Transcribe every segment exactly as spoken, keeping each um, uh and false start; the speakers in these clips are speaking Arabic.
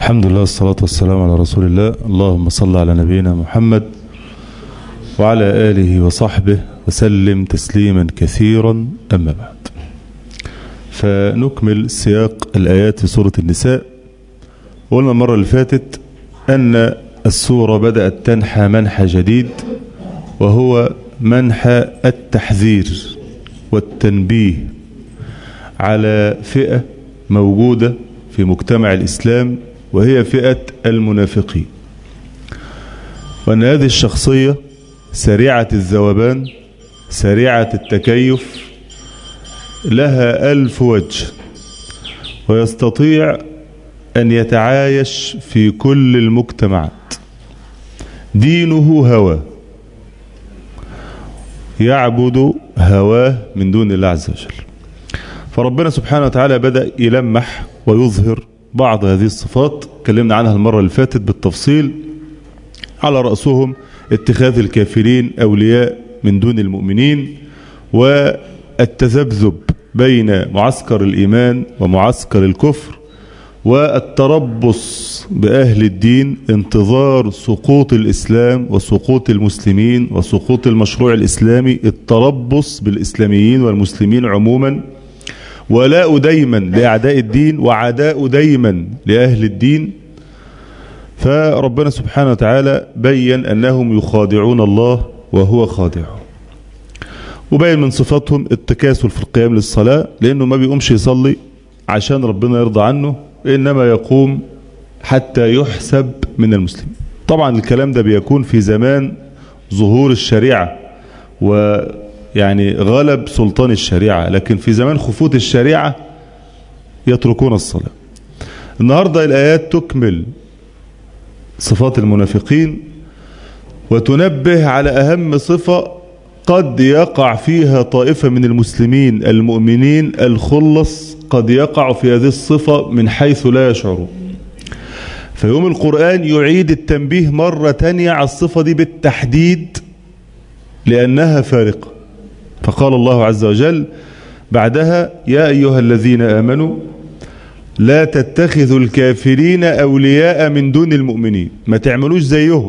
الحمد لله والصلاة والسلام على رسول الله. اللهم صل على نبينا محمد وعلى آله وصحبه وسلم تسليما كثيرا. أما بعد، فنكمل سياق الآيات في سورة النساء. قلنا المرة اللي فاتت أن السورة بدأت تنحى منحى جديد، وهو منحى التحذير والتنبيه على فئة موجودة في مجتمع الإسلام، وهي فئة المنافقين، وأن هذه الشخصية سريعة الذوبان سريعة التكيف، لها ألف وجه، ويستطيع أن يتعايش في كل المجتمعات. دينه هوى، يعبد هواه من دون الله عز وجل. فربنا سبحانه وتعالى بدأ يلمح ويظهر بعض هذه الصفات، اتكلمنا عنها المرة اللي فاتت بالتفصيل، على رأسهم اتخاذ الكافرين أولياء من دون المؤمنين، والتذبذب بين معسكر الإيمان ومعسكر الكفر، والتربص بأهل الدين انتظار سقوط الإسلام وسقوط المسلمين وسقوط المشروع الإسلامي، التربص بالإسلاميين والمسلمين عموما، ولاء دايما لأعداء الدين وعداء دايما لأهل الدين. فربنا سبحانه وتعالى بين أنهم يخادعون الله وهو خادعهم، وبين من صفاتهم التكاسل في القيام للصلاة، لأنه ما بيقومش يصلي عشان ربنا يرضى عنه، إنما يقوم حتى يحسب من المسلمين. طبعا الكلام ده بيكون في زمان ظهور الشريعة ويعني غلب سلطان الشريعة، لكن في زمان خفوت الشريعة يتركون الصلاة. النهاردة الآيات تكمل صفات المنافقين وتنبه على أهم صفة قد يقع فيها طائفة من المسلمين المؤمنين الخلص، قد يقع في هذه الصفة من حيث لا يشعرون. فيوم القرآن يعيد التنبيه مرة تانية على الصفة دي بالتحديد، لأنها فارقة. فقال الله عز وجل بعدها: يا أيها الذين آمنوا لا تتخذوا الكافرين أولياء من دون المؤمنين، ما تعملوش زيهم.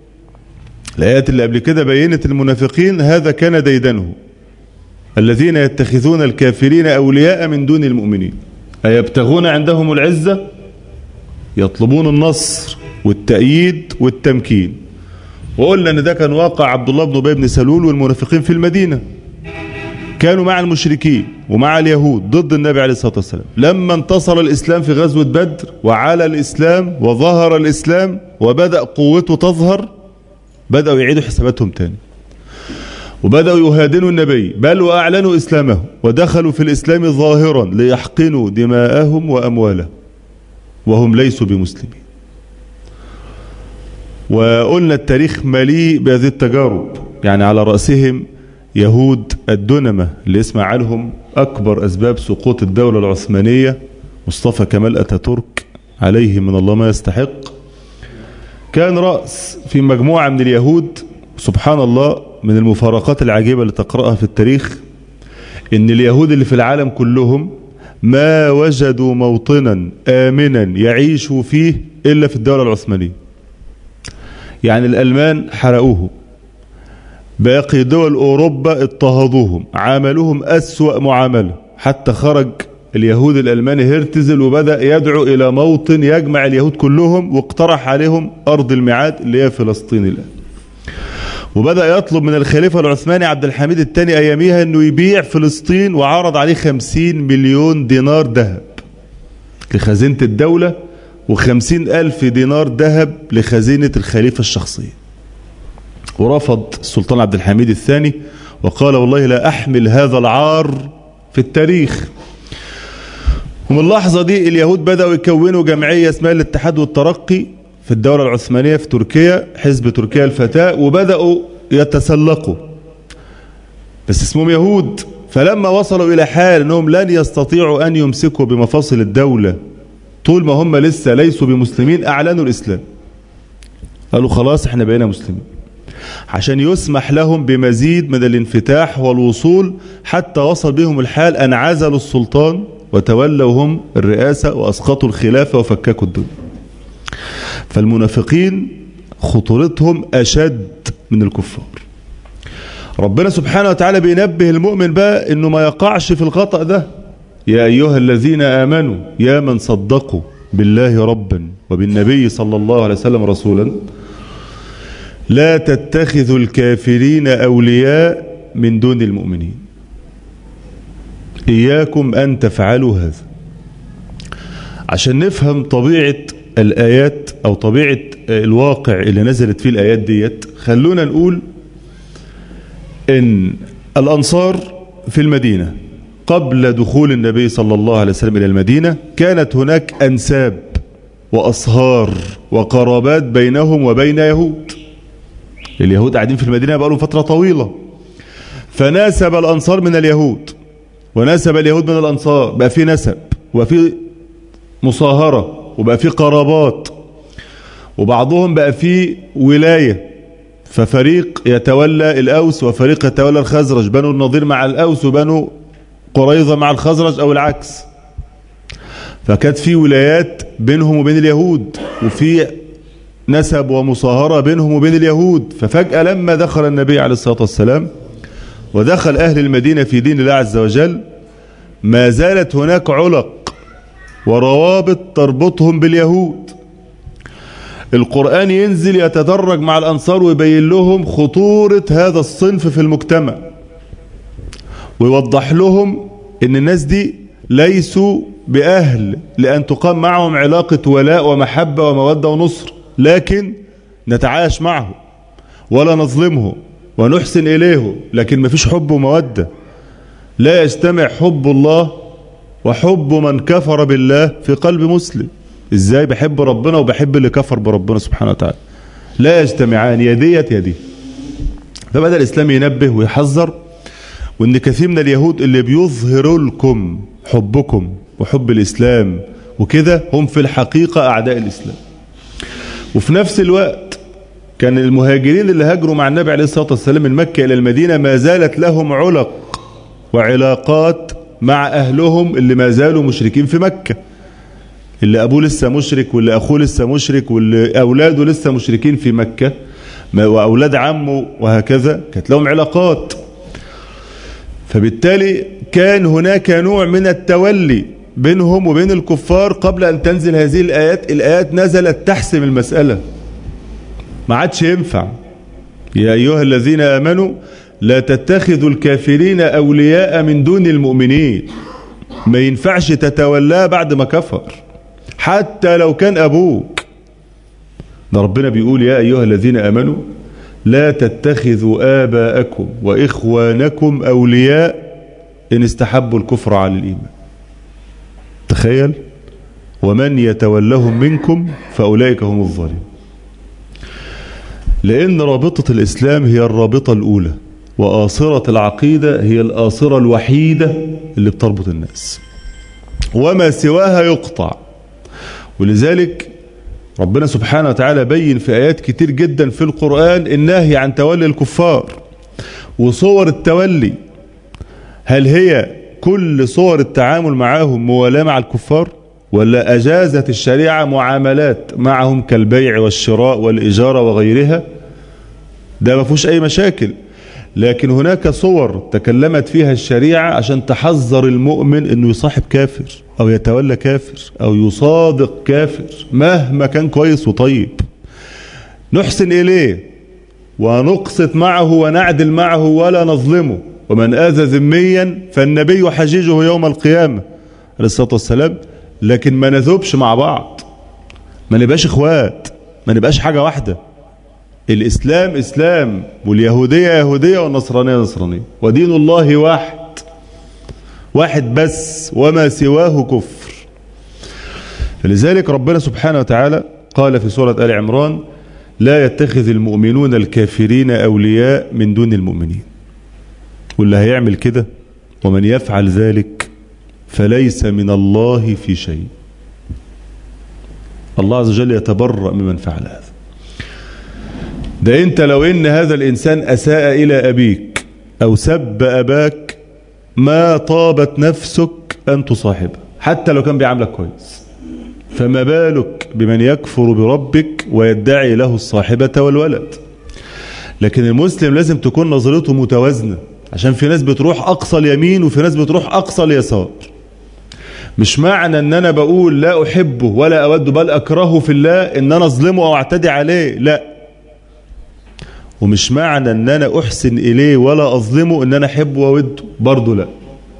الآيات اللي قبل كده بينت المنافقين هذا كان ديدنه، الذين يتخذون الكافرين أولياء من دون المؤمنين، أيبتغون عندهم العزة، يطلبون النصر والتأييد والتمكين. وقلنا أن ده كان واقع عبد الله بن أبي بن سلول والمنافقين في المدينة، كانوا مع المشركين ومع اليهود ضد النبي عليه الصلاة والسلام. لما انتصر الإسلام في غزوة بدر وعلى الإسلام وظهر الإسلام وبدأ قوته تظهر، بدأوا يعيدوا حساباتهم تاني، وبدأوا يهادنوا النبي، بل وأعلنوا إسلامهم ودخلوا في الإسلام ظاهرا ليحقنوا دماءهم وأموالهم وهم ليسوا بمسلمين. وقلنا التاريخ مليء بهذه التجارب، يعني على رأسهم يهود الدنمة اللي يسمع عنهم أكبر أسباب سقوط الدولة العثمانية، مصطفى كمال أتاتورك عليه من الله ما يستحق، كان رأس في مجموعة من اليهود. سبحان الله، من المفارقات العجيبة اللي تقرأها في التاريخ إن اليهود اللي في العالم كلهم ما وجدوا موطنا آمنا يعيشوا فيه إلا في الدولة العثمانية. يعني الألمان حرقوه، باقي دول أوروبا اضطهدوهم، عاملوهم أسوأ معاملة، حتى خرج اليهود الألماني هرتزل وبدأ يدعو إلى موطن يجمع اليهود كلهم، واقترح عليهم أرض الميعاد اللي هي فلسطين الآن. وبدأ يطلب من الخليفة العثماني عبد الحميد الثاني أياميها أنه يبيع فلسطين، وعرض عليه خمسين مليون دينار ذهب لخزينة الدولة وخمسين ألف دينار ذهب لخزينة الخليفة الشخصية. ورفض السلطان عبد الحميد الثاني وقال: والله لا أحمل هذا العار في التاريخ. ومن اللحظة دي اليهود بدأوا يكونوا جمعية اسمها الاتحاد والترقي في الدولة العثمانية في تركيا، حزب تركيا الفتاة، وبدأوا يتسلقوا، بس اسمهم يهود. فلما وصلوا إلى حال أنهم لن يستطيعوا أن يمسكوا بمفاصل الدولة طول ما هم لسه ليسوا بمسلمين، أعلنوا الإسلام، قالوا خلاص احنا بقينا مسلمين، عشان يسمح لهم بمزيد من الانفتاح والوصول، حتى وصل بهم الحال أن عزلوا السلطان وتولوا هم الرئاسة وأسقطوا الخلافة وفككوا الدنيا. فالمنافقين خطورتهم أشد من الكفار. ربنا سبحانه وتعالى بينبه المؤمن بقى انه ما يقعش في الخطأ ده. يا أيها الذين آمنوا يا من صدقوا بالله ربا وبالنبي صلى الله عليه وسلم رسولا لا تتخذوا الكافرين أولياء من دون المؤمنين. إياكم أن تفعلوا هذا. عشان نفهم طبيعة الآيات أو طبيعة الواقع اللي نزلت فيه الآيات ديت، خلونا نقول إن الأنصار في المدينة قبل دخول النبي صلى الله عليه وسلم إلى المدينة كانت هناك أنساب وأصهار وقرابات بينهم وبين يهود. اليهود قاعدين في المدينة بقالهم فترة طويلة، فناسب الأنصار من اليهود وناسب اليهود من الأنصار، بقى في نسب وفي مصاهرة وبقى في قرابات، وبعضهم بقى في ولاية، ففريق يتولى الأوس وفريق يتولى الخزرج، بنو النضير مع الأوس وبنو قريظة مع الخزرج أو العكس. فكانت في ولايات بينهم وبين اليهود وفي نسب ومصاهرة بينهم وبين اليهود. ففجأة لما دخل النبي عليه الصلاة والسلام ودخل أهل المدينة في دين الله عز وجل ما زالت هناك علق وروابط تربطهم باليهود. القرآن ينزل يتدرج مع الأنصار ويبين لهم خطورة هذا الصنف في المجتمع، ويوضح لهم ان الناس دي ليسوا بأهل لأن تقام معهم علاقة ولاء ومحبة ومودة ونصر، لكن نتعايش معه ولا نظلمه ونحسن إليه، لكن ما فيش حب ومودة. لا يجتمع حب الله وحب من كفر بالله في قلب مسلم. ازاي بحب ربنا وبحب اللي كفر بربنا سبحانه وتعالى؟ لا يجتمعان، يديت يدي. فبدأ الإسلام ينبه ويحذر، وان كثير من اليهود اللي بيظهروا لكم حبكم وحب الإسلام وكده هم في الحقيقة أعداء الإسلام. وفي نفس الوقت كان المهاجرين اللي هاجروا مع النبي عليه الصلاة والسلام من مكة إلى المدينة ما زالت لهم علق وعلاقات مع أهلهم اللي ما زالوا مشركين في مكة، اللي أبوه لسه مشرك واللي أخوه لسه مشرك واللي أولاده لسه مشركين في مكة وأولاد عمه وهكذا، كانت لهم علاقات. فبالتالي كان هناك نوع من التولي بينهم وبين الكفار قبل أن تنزل هذه الآيات. الآيات نزلت تحسم المسألة، ما عادش ينفع. يا أيها الذين آمنوا لا تتخذوا الكافرين أولياء من دون المؤمنين. ما ينفعش تتولاه بعد ما كفر حتى لو كان أبوك. ده ربنا بيقول يا أيها الذين آمنوا لا تتخذوا آباءكم وإخوانكم أولياء إن استحبوا الكفر على الإيمان. تخيل، ومن يتولهم منكم فأولئك هم الظالمون. لأن رابطة الإسلام هي الرابطة الأولى، وآصرة العقيدة هي الآصرة الوحيدة اللي بتربط الناس، وما سواها يقطع. ولذلك ربنا سبحانه وتعالى بين في آيات كتير جدا في القرآن النهي عن تولي الكفار وصور التولي. هل هي كل صور التعامل معهم موالاة مع الكفار، ولا أجازت الشريعة معاملات معهم كالبيع والشراء والإجارة وغيرها؟ ده ما فيهوش أي مشاكل. لكن هناك صور تكلمت فيها الشريعة عشان تحذر المؤمن انه يصاحب كافر او يتولى كافر او يصادق كافر مهما كان كويس وطيب. نحسن اليه ونقسط معه ونعدل معه ولا نظلمه. ومن آذى ذميا فالنبي حجيجه يوم القيامة عليه الصلاة والسلام. لكن ما نذوبش مع بعض، ما نبقاش اخوات، ما نبقاش حاجة واحدة. الإسلام إسلام واليهودية يهودية والنصرانية نصرانية، ودين الله واحد واحد بس، وما سواه كفر. فلذلك ربنا سبحانه وتعالى قال في سورة آل عمران لا يتخذ المؤمنون الكافرين أولياء من دون المؤمنين. واللي هيعمل كده ومن يفعل ذلك فليس من الله في شيء. الله عز وجل يتبرأ ممن فعل هذا. ده انت لو ان هذا الانسان اساء الى ابيك او سب اباك ما طابت نفسك ان تصاحبه حتى لو كان بيعاملك كويس، فما بالك بمن يكفر بربك ويدعي له الصاحبة والولد. لكن المسلم لازم تكون نظرته متوازنة، عشان في ناس بتروح أقصى اليمين وفي ناس بتروح أقصى اليسار. مش معنى ان انا بقول لا احبه ولا اود بل اكرهه في الله ان انا اظلمه او اعتدي عليه، لا. ومش معنى ان انا احسن اليه ولا اظلمه ان انا احبه واوده، برضه لا.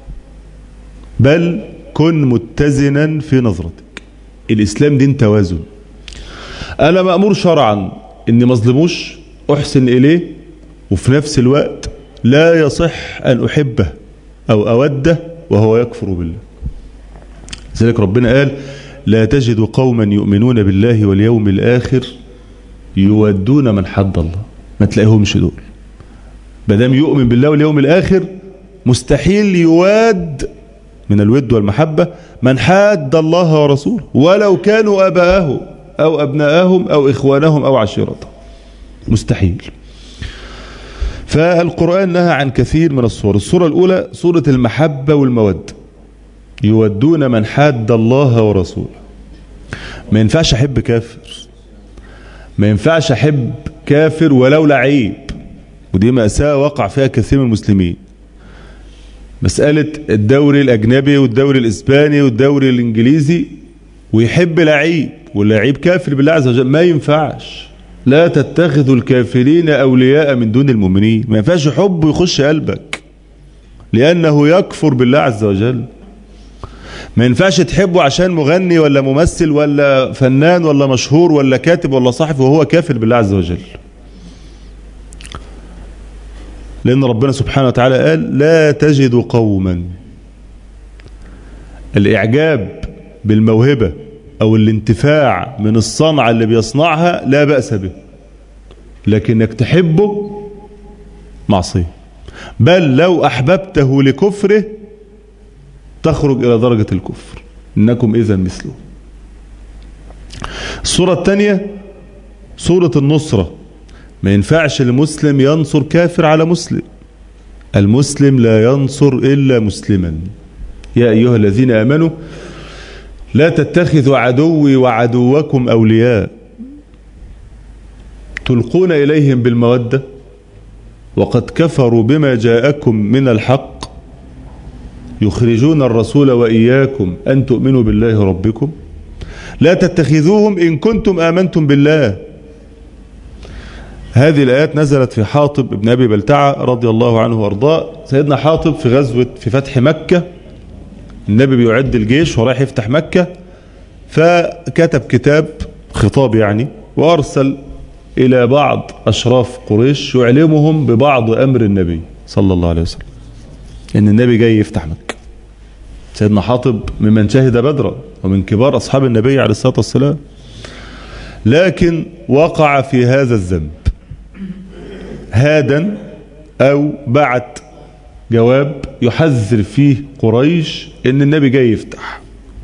بل كن متزنا في نظرتك. الاسلام دين توازن. انا مأمور شرعا اني ما اظلموش، احسن اليه، وفي نفس الوقت لا يصح ان احبه او اوده وهو يكفر بالله. لذلك ربنا قال لا تجد قوما يؤمنون بالله واليوم الآخر يودون من حد الله. ما تلاقيهمش دول. بدام يؤمن بالله واليوم الآخر مستحيل يواد من الود والمحبة من حاد الله ورسوله ولو كانوا أباءهم أو أبناءهم أو إخوانهم أو عشيرتهم. مستحيل. فالقرآن نهى عن كثير من الصور. الصورة الأولى صورة المحبة والمودة. يودون من حاد الله ورسوله. ما ينفعش أحب كافر، ما ينفعش أحب كافر ولو لعيب، ودي مأساة وقع فيها كثير من المسلمين. مسألة الدوري الأجنبي والدوري الإسباني والدوري الإنجليزي ويحب لعيب واللعيب كافر بالله عز وجل. ما ينفعش. لا تتخذوا الكافرين أولياء من دون المؤمنين. ما ينفعش حبه يخش قلبك لأنه يكفر بالله عز وجل. ما ينفعش تحبه عشان مغني ولا ممثل ولا فنان ولا مشهور ولا كاتب ولا صحفي وهو كافر بالله عز وجل. لأن ربنا سبحانه وتعالى قال لا تجد قوما. الإعجاب بالموهبة أو الانتفاع من الصنعة اللي بيصنعها لا بأس به، لكنك تحبه معصية. بل لو أحببته لكفره تخرج إلى درجة الكفر، إنكم إذا مثله. الصورة الثانية صورة النصرة. ما ينفعش المسلم ينصر كافر على مسلم. المسلم لا ينصر إلا مسلما. يا أيها الذين آمنوا لا تتخذوا عدوي وعدوكم أولياء تلقون إليهم بالمودة وقد كفروا بما جاءكم من الحق يخرجون الرسول وإياكم أن تؤمنوا بالله ربكم لا تتخذوهم إن كنتم آمنتم بالله. هذه الآيات نزلت في حاطب ابن أبي بلتعة رضي الله عنه وارضاه. سيدنا حاطب في غزوة في فتح مكة، النبي بيعد الجيش ورايح يفتح مكة، فكتب كتاب خطاب يعني وأرسل إلى بعض أشراف قريش يعلمهم ببعض أمر النبي صلى الله عليه وسلم إن النبي جاي يفتح مكة. سيدنا حاطب ممن شهد بدرا ومن كبار أصحاب النبي عليه الصلاة والسلام، لكن وقع في هذا الذنب هادا أو بعت جواب يحذر فيه قريش إن النبي جاي يفتح.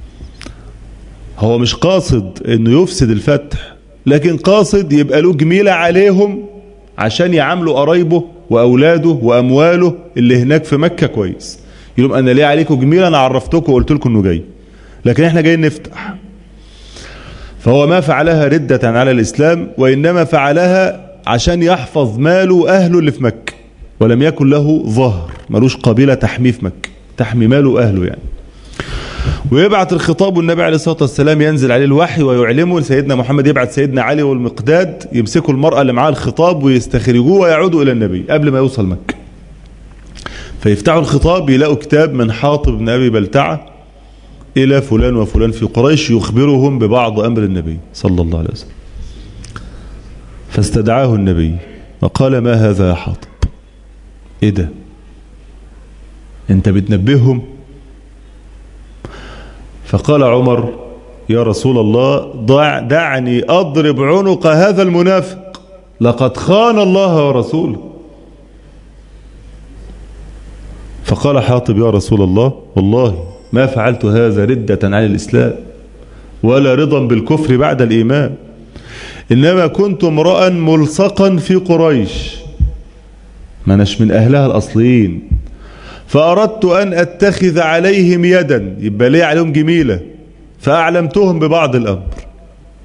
هو مش قاصد إنه يفسد الفتح، لكن قاصد يبقى له جميلة عليهم عشان يعاملوا قرايبه وأولاده وأمواله اللي هناك في مكة كويس. يقولون أنا ليه عليكم جميلة؟ أنا عرفتكم وقلت لكم إنه جاي، لكن إحنا جايين نفتح. فهو ما فعلها ردة على الإسلام، وإنما فعلها عشان يحفظ ماله وأهله اللي في مكة، ولم يكن له ظهر، ملوش قبيلة تحميه في مكة تحمي ماله وأهله يعني. ويبعث الخطاب والنبي عليه الصلاة والسلام ينزل عليه الوحي ويعلمه. سيدنا محمد يبعث سيدنا علي والمقداد يمسكوا المرأة اللي معاه الخطاب ويستخرجوه ويعودوا إلى النبي قبل ما يوصل مكة. فيفتحوا الخطاب يلاقوا كتاب من حاطب بن أبي بلتعة إلى فلان وفلان في قريش يخبرهم ببعض أمر النبي صلى الله عليه وسلم. فاستدعاه النبي وقال ما هذا يا حاطب؟ إيه ده؟ أنت بتنبههم؟ فقال عمر يا رسول الله دع دعني أضرب عنق هذا المنافق، لقد خان الله ورسوله. فقال حاطب يا رسول الله والله ما فعلت هذا ردة عن الإسلام ولا رضا بالكفر بعد الإيمان، إنما كنت امرأ ملصقا في قريش، ما أناش من أهلها الأصليين، فأردت أن أتخذ عليهم يدا، يبقى ليه عليهم جميلة، فأعلمتهم ببعض الأمر.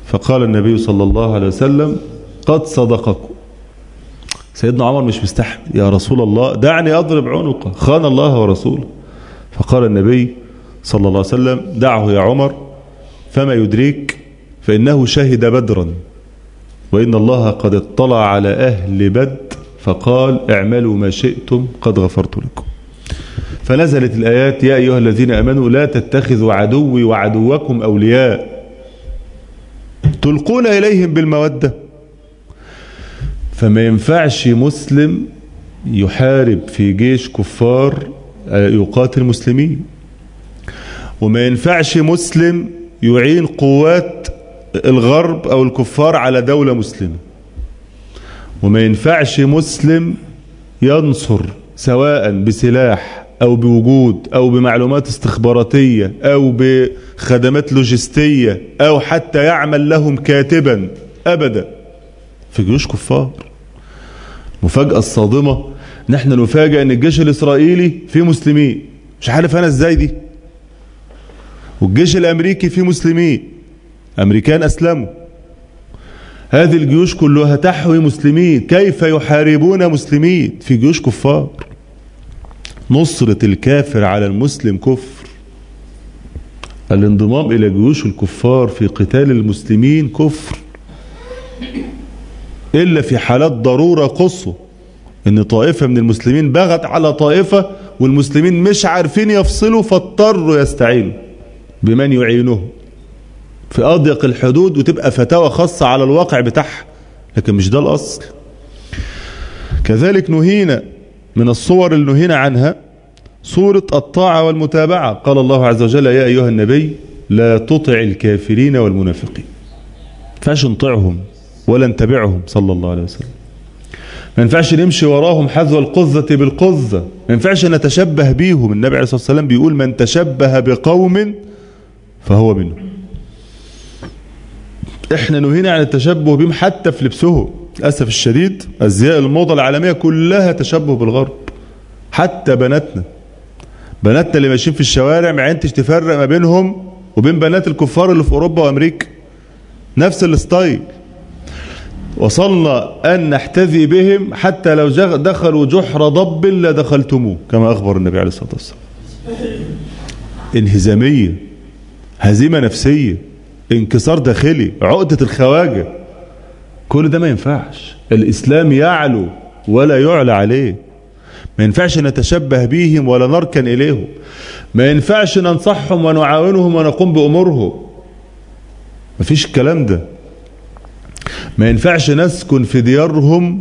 فقال النبي صلى الله عليه وسلم قد صدقكم. سيدنا عمر مش مستحمل، يا رسول الله دعني أضرب عنقه، خان الله ورسوله. فقال النبي صلى الله عليه وسلم دعه يا عمر، فما يدريك فإنه شهد بدرا وإن الله قد اطلع على أهل بدر فقال اعملوا ما شئتم قد غفرت لكم. فنزلت الآيات يا أيها الذين آمنوا لا تتخذوا عدوي وعدوكم أولياء تلقون إليهم بالمودة. فما ينفعش مسلم يحارب في جيش كفار يقاتل مسلمين، وما ينفعش مسلم يعين قوات الغرب أو الكفار على دولة مسلمة، وما ينفعش مسلم ينصر سواء بسلاح أو بوجود أو بمعلومات استخباراتية أو بخدمات لوجستية أو حتى يعمل لهم كاتبا أبدا في جيوش كفار. المفاجأة الصادمة نحن نفاجأ أن الجيش الإسرائيلي فيه مسلمين، مش عارف أنا إزاي دي، والجيش الأمريكي فيه مسلمين، أمريكان أسلموا. هذه الجيوش كلها تحوي مسلمين، كيف يحاربون مسلمين في جيوش كفار؟ نصرة الكافر على المسلم كفر، الانضمام إلى جيوش الكفار في قتال المسلمين كفر، إلا في حالات ضرورة قصوى، إن طائفة من المسلمين بغت على طائفة والمسلمين مش عارفين يفصلوا فاضطروا يستعينوا بمن يعينهم في أضيق الحدود، وتبقى فتاوى خاصة على الواقع بتاعها، لكن مش ده الأصل. كذلك نهينا من الصور اللي نهينا عنها صورة الطاعة والمتابعة. قال الله عز وجل يا أيها النبي لا تطع الكافرين والمنافقين، فاش نطيعهم ولا نتبعهم صلى الله عليه وسلم، ما ينفعش نمشي وراهم حذو القذة بالقذة، ما ينفعش نتشبه بيهم. النبي عليه الصلاة والسلام بيقول من تشبه بقوم فهو منهم. احنا نهينا عن التشبه بهم حتى في لبسهم، للأسف الشديد أزياء الموضة العالمية كلها تشبه بالغرب، حتى بناتنا بناتنا اللي ماشيين في الشوارع ما عينتش تفرق ما بينهم وبين بنات الكفار اللي في أوروبا وأمريكا، نفس الستايل. وصلنا أن نحتذي بهم حتى لو دخلوا جحر ضب لدخلتموه كما أخبر النبي عليه الصلاة والسلام. انهزامية، هزيمة نفسية، انكسار داخلي، عقدة الخواجة، كل ده ما ينفعش. الإسلام يعلو ولا يعلى عليه، ما ينفعش نتشبه بيهم ولا نركن إليهم، ما ينفعش ننصحهم ونعاونهم ونقوم بأمورهم، ما فيش الكلام ده. ما ينفعش نسكن في ديارهم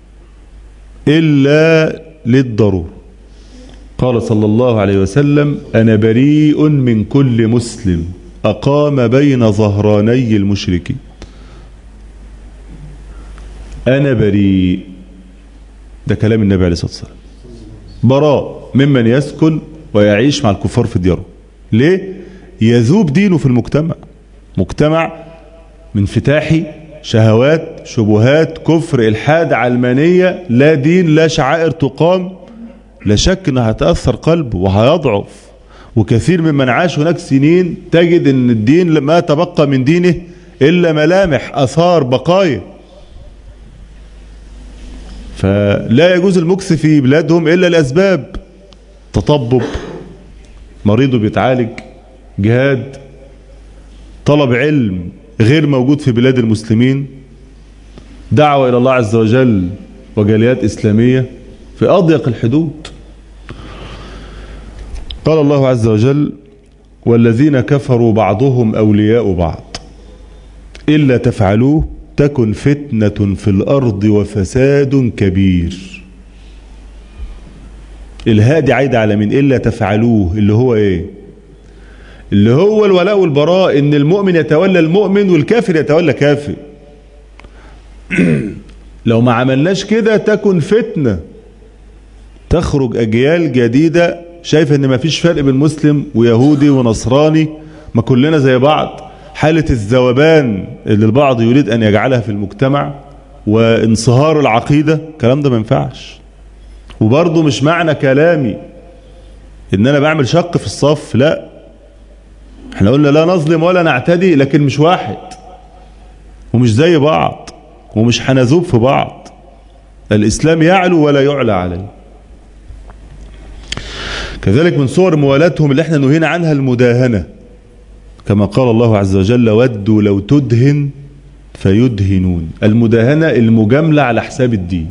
إلا للضرورة. قال صلى الله عليه وسلم أنا بريء من كل مسلم أقام بين ظهراني المشركين. أنا بريء، ده كلام النبي عليه الصلاة والسلام، براء ممن يسكن ويعيش مع الكفار في دياره. ليه؟ يذوب دينه في المجتمع، مجتمع منفتاحي، شهوات، شبهات، كفر، إلحاد، علمانية، لا دين لا شعائر تقام، لا شك أنها هتأثر قلبه وهيضعف. وكثير ممن عاش هناك سنين تجد أن الدين ما تبقى من دينه إلا ملامح، أثار، بقايا. فلا يجوز المكث في بلادهم إلا الأسباب، تطبب، مريضه بيتعالج، جهاد، طلب علم غير موجود في بلاد المسلمين، دعوة إلى الله عز وجل وجاليات إسلامية في أضيق الحدود. قال الله عز وجل والذين كفروا بعضهم أولياء بعض إلا تفعلوه تكن فتنة في الأرض وفساد كبير. الهادي عايد على من إلا تفعلوه، اللي هو إيه؟ اللي هو الولاء والبراء، إن المؤمن يتولى المؤمن والكافر يتولى كافر. لو ما عملناش كده تكن فتنة، تخرج أجيال جديدة شايفة إن ما فيش فرق بين مسلم ويهودي ونصراني، ما كلنا زي بعض. حالة الذوبان اللي البعض يريد أن يجعلها في المجتمع وانصهار العقيدة، الكلام ده ما ينفعش. وبرضه مش معنى كلامي إن أنا بعمل شق في الصف، لا، احنا قلنا لا نظلم ولا نعتدي، لكن مش واحد. ومش زي بعض ومش هنذوب في بعض. الإسلام يعلو ولا يعلى عليه. كذلك من صور موالاتهم اللي احنا نهينا عنها المداهنة، كما قال الله عز وجل ودوا لو تدهن فيدهنون. المداهنة المجاملة على حساب الدين.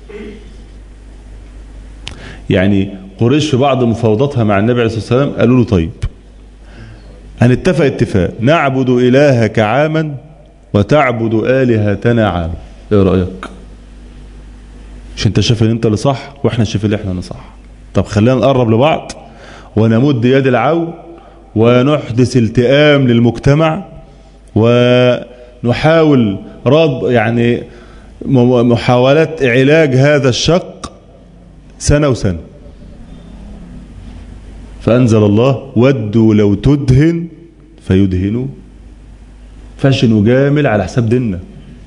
يعني قريش في بعض مفاوضاتها مع النبي عليه الصلاة والسلام قالوا له طيب هنتفق اتفاق نعبد إلهك عاما وتعبد آلهتنا عاما، ايه رأيك؟ مش انت شايف ان انت اللي صح واحنا شايف ان احنا اللي صح، طب خلينا نقرب لبعض ونمد يد العون ونحدث التئام للمجتمع ونحاول رد يعني محاولات علاج هذا الشق سنة وسنة. فأنزل الله ودوا لو تدهن فيدهنوا. فاش نجامل على حساب ديننا.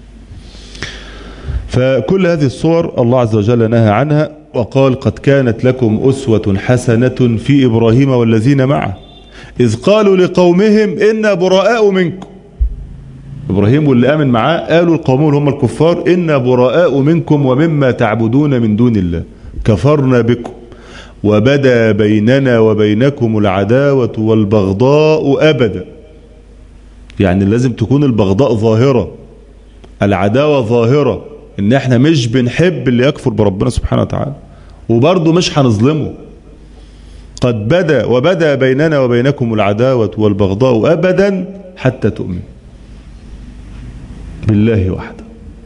فكل هذه الصور الله عز وجل نهى عنها وقال قد كانت لكم أسوة حسنة في إبراهيم والذين معه إذ قالوا لقومهم إنا براء منكم. إبراهيم واللي آمن معاه قالوا لقومهم اللي هم الكفار إنا براء منكم ومما تعبدون من دون الله كفرنا بكم وبدا بيننا وبينكم العداوة والبغضاء أبدا. يعني لازم تكون البغضاء ظاهرة، العداوة ظاهرة، إن احنا مش بنحب اللي يكفر بربنا سبحانه وتعالى وبرضه مش هنظلمه. قد بدا وبدا بيننا وبينكم العداوة والبغضاء أبدا حتى تؤمنوا بالله وحده.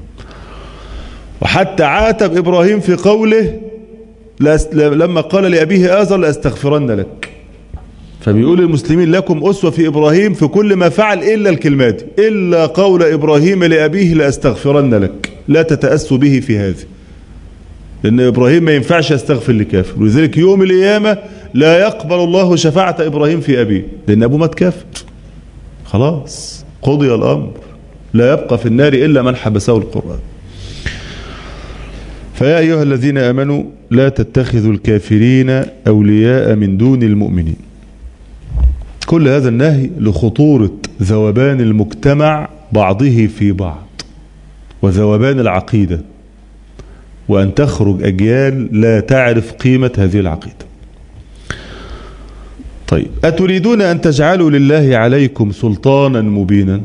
وحتى عاتب إبراهيم في قوله لما قال لأبيه آزر لأستغفرن لك. فبيقول المسلمين لكم أسوة في إبراهيم في كل ما فعل إلا الكلمات إلا قول إبراهيم لأبيه لأستغفرن لك. لا تتأسوا به في هذه، لأن إبراهيم ما ينفعش يستغفر لكافر، ولذلك يوم القيامة لا يقبل الله شفاعة إبراهيم في أبيه لأن أبوه مات كافر. خلاص قضي الأمر، لا يبقى في النار إلا من حبسه القرآن. فيا أيها الذين آمنوا لا تتخذوا الكافرين أولياء من دون المؤمنين. كل هذا النهي لخطورة ذوبان المجتمع بعضه في بعض وذوبان العقيدة، وأن تخرج أجيال لا تعرف قيمة هذه العقيدة. طيب أتريدون أن تجعلوا لله عليكم سلطانا مبينا؟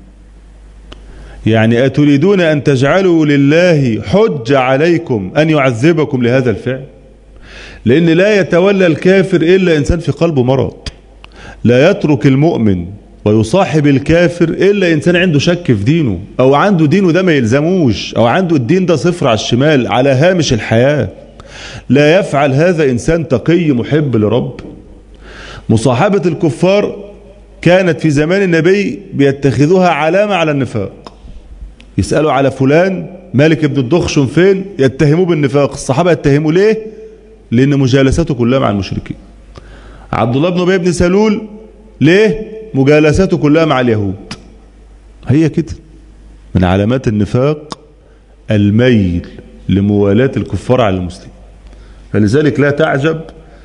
يعني أتريدون أن تجعلوا لله حجة عليكم أن يعذبكم لهذا الفعل؟ لأن لا يتولى الكافر إلا إنسان في قلبه مرض، لا يترك المؤمن ويصاحب الكافر إلا إنسان عنده شك في دينه، أو عنده دينه ده ما يلزموش، أو عنده الدين ده صفر على الشمال على هامش الحياة. لا يفعل هذا إنسان تقي محب لرب. مصاحبة الكفار كانت في زمان النبي بيتخذوها علامة على النفاق. يسألوا على فلان مالك ابن الدخشم فين، يتهموه بالنفاق. الصحابة يتهموا ليه؟ لأن مجالسته كلها مع المشركين. عبد الله بن أبي بن سلول ليه؟ مجالسته كلها مع اليهود. هي كده من علامات النفاق الميل لموالاة الكفار على المسلمين. فلذلك لا تعجب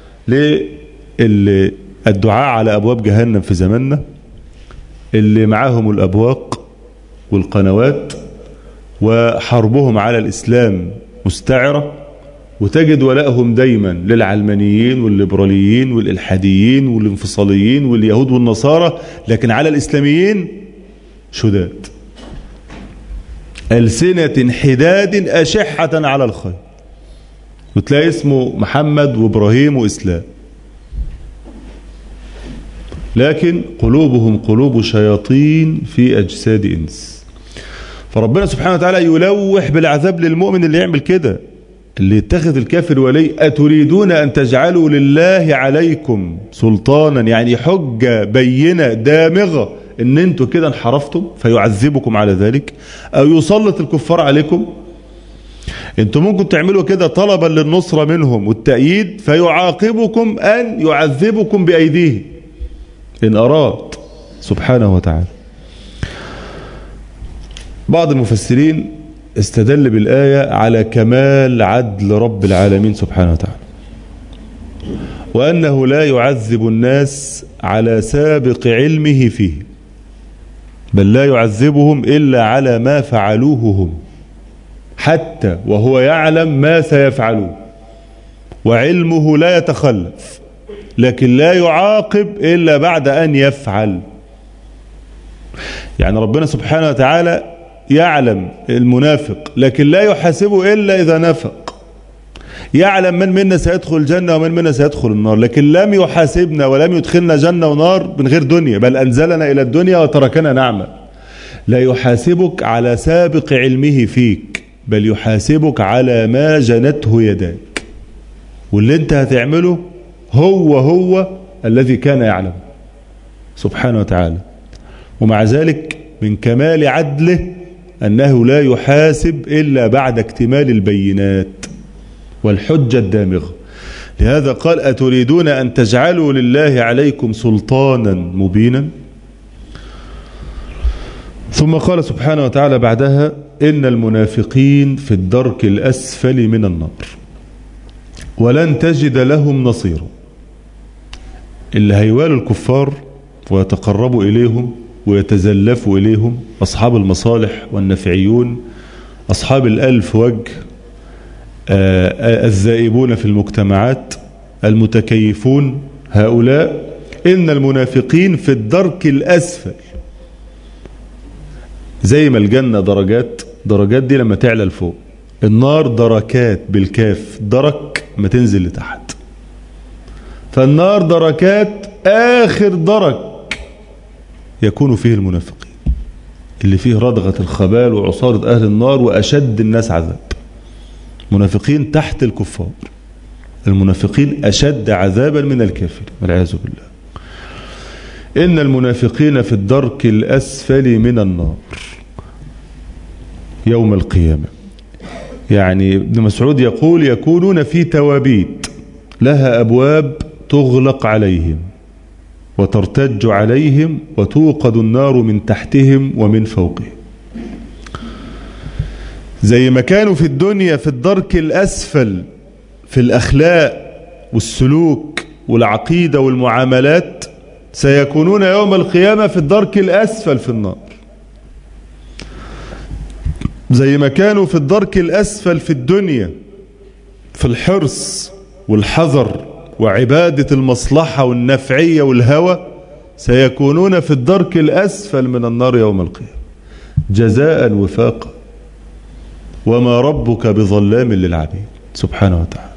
للدعاء على أبواب جهنم في زماننا اللي معاهم الأبواق والقنوات وحربهم على الإسلام مستعرة، وتجد ولائهم دايما للعلمانيين والليبراليين والإلحاديين والانفصاليين واليهود والنصارى، لكن على الإسلاميين شداد، ألسنة حداد أشحة على الخير، وتلاقي اسمه محمد وإبراهيم وإسلام، لكن قلوبهم قلوب شياطين في أجساد إنس. فربنا سبحانه وتعالى يلوح بالعذاب للمؤمن اللي يعمل كده، اللي يتخذ الكافر ولي. أتريدون أن تجعلوا لله عليكم سلطانا، يعني حجة بينة دامغة ان انتوا كده انحرفتم فيعذبكم على ذلك، او يسلط الكفار عليكم. انتوا ممكن تعملوا كده طلبا للنصرة منهم والتأييد، فيعاقبكم ان يعذبكم بأيديه ان اراد سبحانه وتعالى. بعض المفسرين استدل بالآية على كمال عدل رب العالمين سبحانه وتعالى، وأنه لا يعذب الناس على سابق علمه فيه. بل لا يعذبهم إلا على ما فعلوه هم، حتى وهو يعلم ما سيفعلون وعلمه لا يتخلف، لكن لا يعاقب إلا بعد أن يفعل. يعني ربنا سبحانه وتعالى يعلم المنافق لكن لا يحاسبه إلا إذا نفق، يعلم من منا سيدخل الجنة ومن منا سيدخل النار، لكن لم يحاسبنا ولم يدخلنا جنة ونار من غير دنيا، بل أنزلنا إلى الدنيا وتركنا نعمة. لا يحاسبك على سابق علمه فيك، بل يحاسبك على ما جنته يداك، واللي انت هتعمله هو هو الذي كان يعلم سبحانه وتعالى. ومع ذلك من كمال عدله أنه لا يحاسب إلا بعد اكتمال البينات والحجة الدامغة. لهذا قال: أتريدون أن تجعلوا لله عليكم سلطانا مبينا. ثم قال سبحانه وتعالى بعدها: إن المنافقين في الدرك الأسفل من النار ولن تجد لهم نصيرا. اللي هيوالوا الكفار ويتقربوا إليهم ويتزلفوا إليهم أصحاب المصالح والنفعيون، أصحاب الألف وجه، الذائبون في المجتمعات، المتكيفون، هؤلاء إن المنافقين في الدرك الأسفل. زي ما الجنة درجات، درجات دي لما تعلى لفوق، النار دركات بالكاف، درك ما تنزل لتحت. فالنار دركات، آخر درك يكون فيه المنافقين، اللي فيه ردغة الخبال وعصارة أهل النار وأشد الناس عذاب. منافقين تحت الكفار، المنافقين أشد عذابا من الكافر والعياذ بالله. إن المنافقين في الدرك الأسفل من النار يوم القيامة. يعني ابن مسعود يقول: يكونون في توابيت لها أبواب تغلق عليهم وترتج عليهم وتوقد النار من تحتهم ومن فوقهم. زي ما كانوا في الدنيا في الدرك الأسفل في الأخلاق والسلوك والعقيدة والمعاملات، سيكونون يوم القيامة في الدرك الأسفل في النار. زي ما كانوا في الدرك الأسفل في الدنيا في الحرص والحذر وعبادة المصلحة والنفعية والهوى، سيكونون في الدرك الأسفل من النار يوم القيامة جزاء وفاقا، وما ربك بظلام للعبيد سبحانه وتعالى.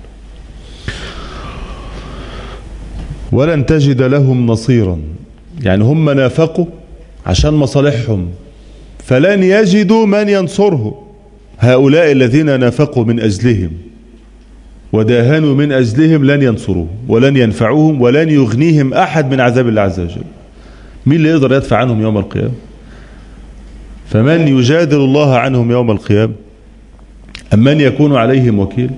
ولن تجد لهم نصيرا، يعني هم نافقوا عشان مصالحهم فلن يجدوا من ينصرهم. هؤلاء الذين نافقوا من أجلهم وداهنوا من أجلهم لن ينصروهم ولن ينفعوهم ولن يغنيهم أحد من عذاب الله عز وجل. مين اللي يقدر يدفع عنهم يوم القيامة؟ فمن يجادل الله عنهم يوم القيامة؟ أم من يكون عليهم وكيل؟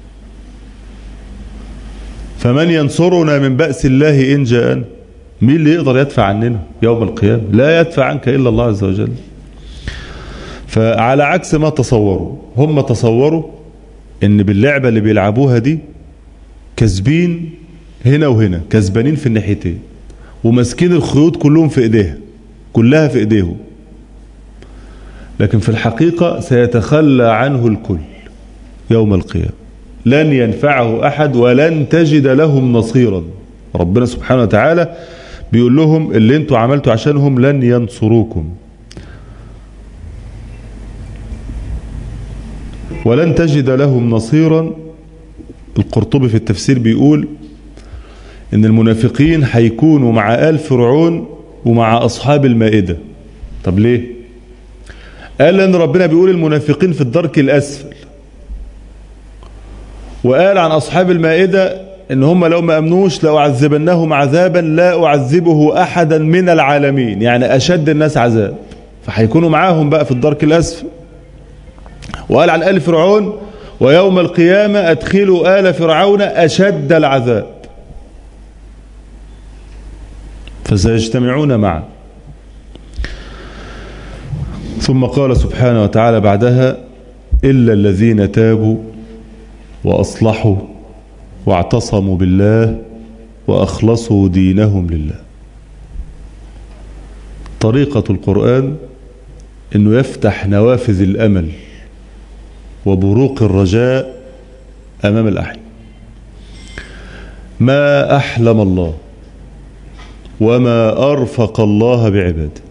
فمن ينصرنا من بأس الله إن جاءنا؟ مين اللي يقدر يدفع عننا يوم القيامة؟ لا يدفع عنك إلا الله عز وجل. فعلى عكس ما تصوروا، هم تصوروا ان باللعبة اللي بيلعبوها دي كسبين هنا وهنا، كسبانين في الناحيتين، وماسكين الخيوط كلهم في ايديها، كلها في ايديهم، لكن في الحقيقة سيتخلى عنه الكل يوم القيامة، لن ينفعه أحد ولن تجد لهم نصيرا. ربنا سبحانه وتعالى بيقول لهم اللي انتوا عملتوا عشانهم لن ينصروكم. ولن تجد لهم نصيرا. القرطبي في التفسير بيقول ان المنافقين هيكونوا مع آل فرعون ومع أصحاب المائدة. طب ليه؟ قال لأن ربنا بيقول المنافقين في الدرك الأسفل، وقال عن أصحاب المائدة ان هم لو ما أمنوش لأعذبنهم عذابا لا أعذبه أحدا من العالمين، يعني أشد الناس عذاب، فهيكونوا معاهم بقى في الدرك الأسفل. وقال عن آل فرعون ويوم القيامة أدخلوا آل فرعون أشد العذاب، فسيجتمعون معا. ثم قال سبحانه وتعالى بعدها: إلا الذين تابوا وأصلحوا واعتصموا بالله وأخلصوا دينهم لله. طريقة القرآن انه يفتح نوافذ الامل وبروق الرجاء امام الاحيان. ما احلم الله وما ارفق الله بعباده.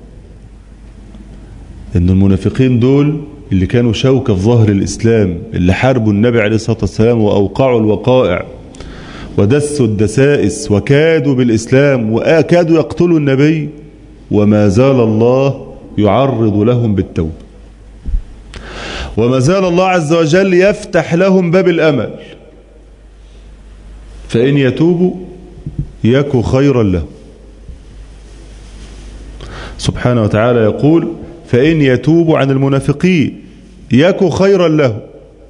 ان المنافقين دول اللي كانوا شوكة في ظهر الاسلام، اللي حاربوا النبي عليه الصلاة والسلام واوقعوا الوقائع ودسوا الدسائس وكادوا بالاسلام وكادوا يقتلوا النبي، وما زال الله يعرض لهم بالتوبة، وما زال الله عز وجل يفتح لهم باب الأمل. فإن يتوبوا يك خيرا لهم. سبحانه وتعالى يقول فإن يتوبوا عن المنافقين يك خيرا لهم.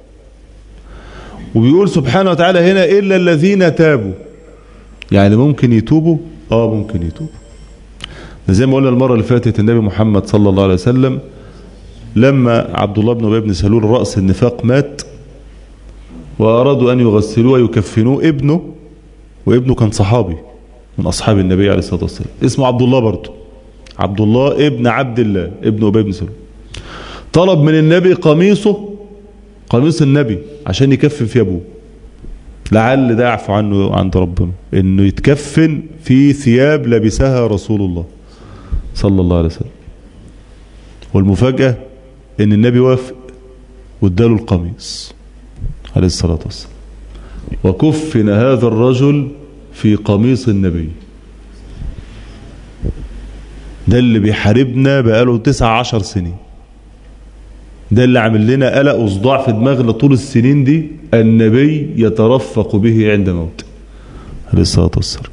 وبيقول سبحانه وتعالى هنا إلا الذين تابوا، يعني ممكن يتوبوا. آه ممكن يتوبوا. زي ما قلنا المرة اللي فاتت النبي محمد صلى الله عليه وسلم لما عبد الله بن أبي بن سلول رأس النفاق مات وأرادوا أن يغسلوه ويكفنوه، ابنه وابنه كان صحابي من أصحاب النبي عليه الصلاة والسلام اسمه عبد الله برضه، عبد الله ابن عبد الله ابن أبي بن سلول، طلب من النبي قميصه، قميص النبي عشان يكفن في أبوه، لعل ده يعفو عنه عند ربنا انه يتكفن في ثياب لبسها رسول الله صلى الله عليه وسلم. والمفاجأة ان النبي وافق واداله القميص عليه الصلاة والسلام، وكفن هذا الرجل في قميص النبي. ده اللي بيحاربنا بقاله تسع عشر سنين، ده اللي عامل لنا قلق وصداع في دماغنا طول السنين دي، النبي يترفق به عند موته عليه الصلاة والسلام.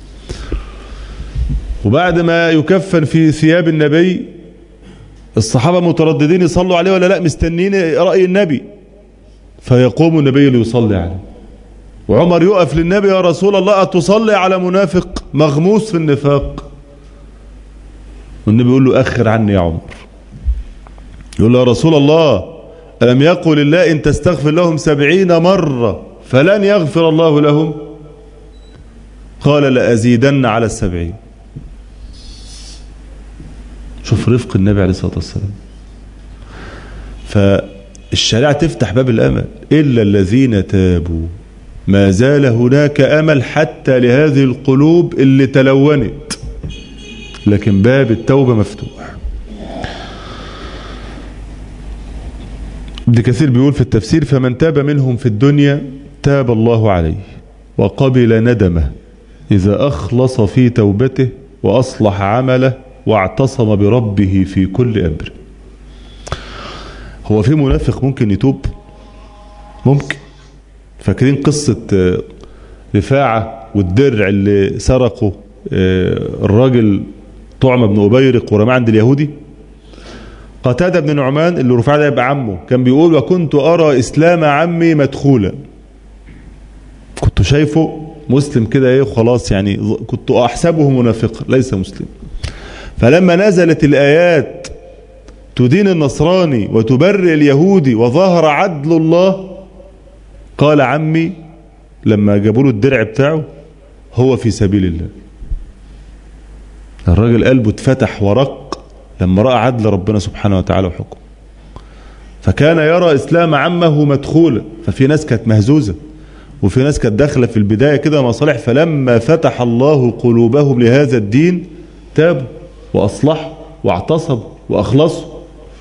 وبعد ما يكفن في ثياب النبي الصحابة مترددين يصلوا عليه ولا لا، مستنين رأي النبي، فيقوم النبي ليصلي عليه، وعمر يقف للنبي يا رسول الله أتصلي على منافق مغموس في النفاق؟ والنبي يقول له أخر عني يا عمر. يقول له يا رسول الله ألم يقل الله إن تستغفر لهم سبعين مرة فلن يغفر الله لهم؟ قال لأزيدن على السبعين. شوف رفق النبي عليه الصلاة والسلام. فالشريعة تفتح باب الأمل، إلا الذين تابوا، ما زال هناك أمل حتى لهذه القلوب اللي تلونت، لكن باب التوبة مفتوح. ابن كثير بيقول في التفسير فمن تاب منهم في الدنيا تاب الله عليه وقبل ندمه إذا أخلص في توبته وأصلح عمله واعتصم بربه في كل أمر. هو في منافق ممكن يتوب؟ ممكن. فاكرين قصة رفاعة والدرع اللي سرقه الراجل طعم بن أبيرق ورماه عند اليهودي؟ قتادة بن نعمان اللي رفاعة ده يبقى عمه كان بيقول وكنت أرى إسلام عمي مدخولا، كنت شايفه مسلم كده ايه خلاص، يعني كنت أحسبه منافقا ليس مسلم. فلما نزلت الآيات تدين النصراني وتبرئ اليهودي وظهر عدل الله، قال عمي لما جابوا له الدرع بتاعه هو في سبيل الله. الراجل قلبه اتفتح ورق لما رأى عدل ربنا سبحانه وتعالى وحكم، فكان يرى إسلام عمه مدخولا. ففي ناس كانت مهزوزة وفي ناس كانت داخلة في البداية كده مصالح، فلما فتح الله قلوبهم لهذا الدين تابوا وأصلحوا واعتصموا وأخلصوا.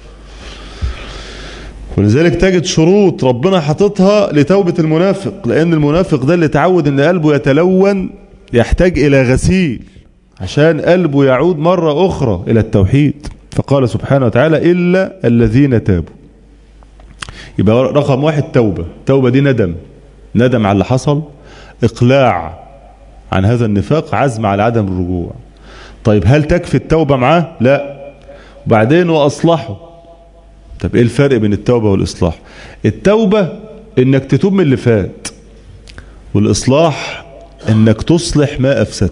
ولذلك تجد شروط ربنا حاططها لتوبة المنافق، لأن المنافق ده اللي تعود أن قلبه يتلون يحتاج إلى غسيل عشان قلبه يعود مرة أخرى إلى التوحيد. فقال سبحانه وتعالى إلا الذين تابوا. يبقى رقم واحد توبة. توبة دي ندم، ندم على اللي حصل، إقلاع عن هذا النفاق، عزم على عدم الرجوع. طيب هل تكفي التوبة معاه؟ لا. وبعدين وأصلحه. طب إيه الفرق بين التوبة والإصلاح؟ التوبة إنك تتوب من اللي فات، والإصلاح إنك تصلح ما أفسدت،